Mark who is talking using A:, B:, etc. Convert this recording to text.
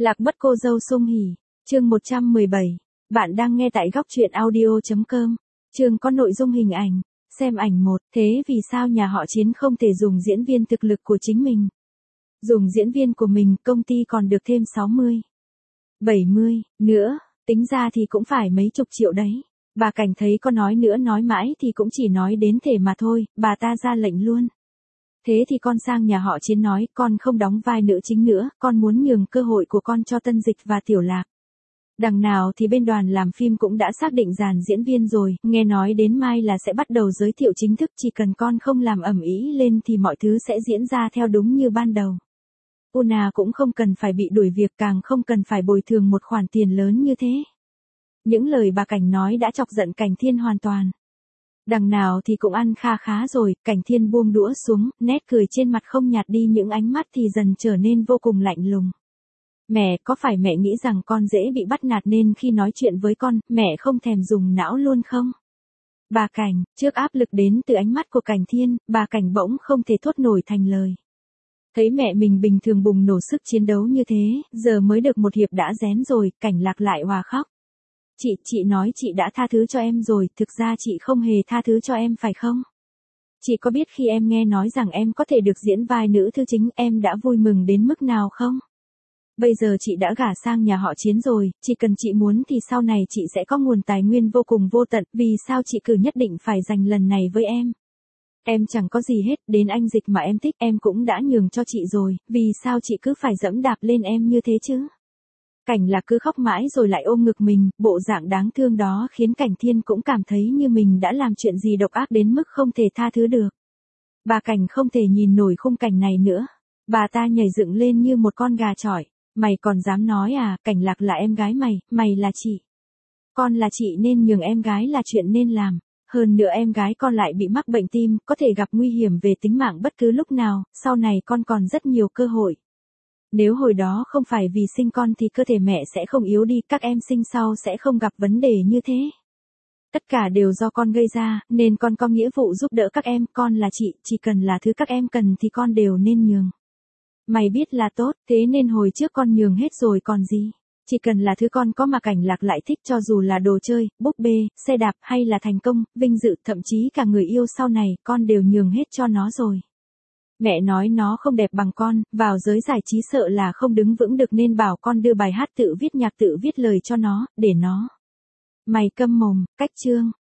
A: Lạc mất cô dâu Sung Hỉ, chương 117. Bạn đang nghe tại góc truyện audio.com. Chương có nội dung hình ảnh. Xem ảnh 1. Thế vì sao nhà họ Chiến không thể dùng diễn viên thực lực của chính mình? Dùng diễn viên của mình, công ty còn được thêm 60, 70 nữa, tính ra thì cũng phải mấy chục triệu đấy. Bà Cảnh thấy có nói nữa nói mãi thì cũng chỉ nói đến thể mà thôi, bà ta ra lệnh luôn. Thế thì con sang nhà họ Chiến nói, con không đóng vai nữ chính nữa, con muốn nhường cơ hội của con cho Tân Dịch và Tiểu Lạc. Đằng nào thì bên đoàn làm phim cũng đã xác định dàn diễn viên rồi, nghe nói đến mai là sẽ bắt đầu giới thiệu chính thức, chỉ cần con không làm ầm ĩ lên thì mọi thứ sẽ diễn ra theo đúng như ban đầu. Una cũng không cần phải bị đuổi việc, càng không cần phải bồi thường một khoản tiền lớn như thế. Những lời bà Cảnh nói đã chọc giận Cảnh Thiên hoàn toàn. Đằng nào thì cũng ăn kha khá rồi, Cảnh Thiên buông đũa xuống, nét cười trên mặt không nhạt đi, những ánh mắt thì dần trở nên vô cùng lạnh lùng. Mẹ, có phải mẹ nghĩ rằng con dễ bị bắt nạt nên khi nói chuyện với con, mẹ không thèm dùng não luôn không? Bà Cảnh, trước áp lực đến từ ánh mắt của Cảnh Thiên, bà Cảnh bỗng không thể thốt nổi thành lời. Thấy mẹ mình bình thường bùng nổ sức chiến đấu như thế, giờ mới được một hiệp đã rén rồi, Cảnh Lạc lại òa khóc. Chị nói chị đã tha thứ cho em rồi, thực ra chị không hề tha thứ cho em phải không? Chị có biết khi em nghe nói rằng em có thể được diễn vai nữ thư chính, em đã vui mừng đến mức nào không? Bây giờ chị đã gả sang nhà họ Chiến rồi, chỉ cần chị muốn thì sau này chị sẽ có nguồn tài nguyên vô cùng vô tận, vì sao chị cứ nhất định phải giành lần này với em? Em chẳng có gì hết, đến anh Dịch mà em thích em cũng đã nhường cho chị rồi, vì sao chị cứ phải dẫm đạp lên em như thế chứ? Cảnh Lạc cứ khóc mãi rồi lại ôm ngực mình, bộ dạng đáng thương đó khiến Cảnh Thiên cũng cảm thấy như mình đã làm chuyện gì độc ác đến mức không thể tha thứ được. Bà Cảnh không thể nhìn nổi khung cảnh này nữa. Bà ta nhảy dựng lên như một con gà chọi. Mày còn dám nói à, Cảnh Lạc là em gái mày, mày là chị. Con là chị nên nhường em gái là chuyện nên làm. Hơn nữa em gái con lại bị mắc bệnh tim, có thể gặp nguy hiểm về tính mạng bất cứ lúc nào, sau này con còn rất nhiều cơ hội. Nếu hồi đó không phải vì sinh con thì cơ thể mẹ sẽ không yếu đi, các em sinh sau sẽ không gặp vấn đề như thế. Tất cả đều do con gây ra, nên con có nghĩa vụ giúp đỡ các em, con là chị, chỉ cần là thứ các em cần thì con đều nên nhường. Mày biết là tốt, thế nên hồi trước con nhường hết rồi còn gì. Chỉ cần là thứ con có mà Cảnh Lạc lại thích, cho dù là đồ chơi, búp bê, xe đạp hay là thành công, vinh dự, thậm chí cả người yêu sau này, con đều nhường hết cho nó rồi. Mẹ nói nó không đẹp bằng con, vào giới giải trí sợ là không đứng vững được nên bảo con đưa bài hát tự viết nhạc tự viết lời cho nó, để nó. Mày câm mồm, cách chương.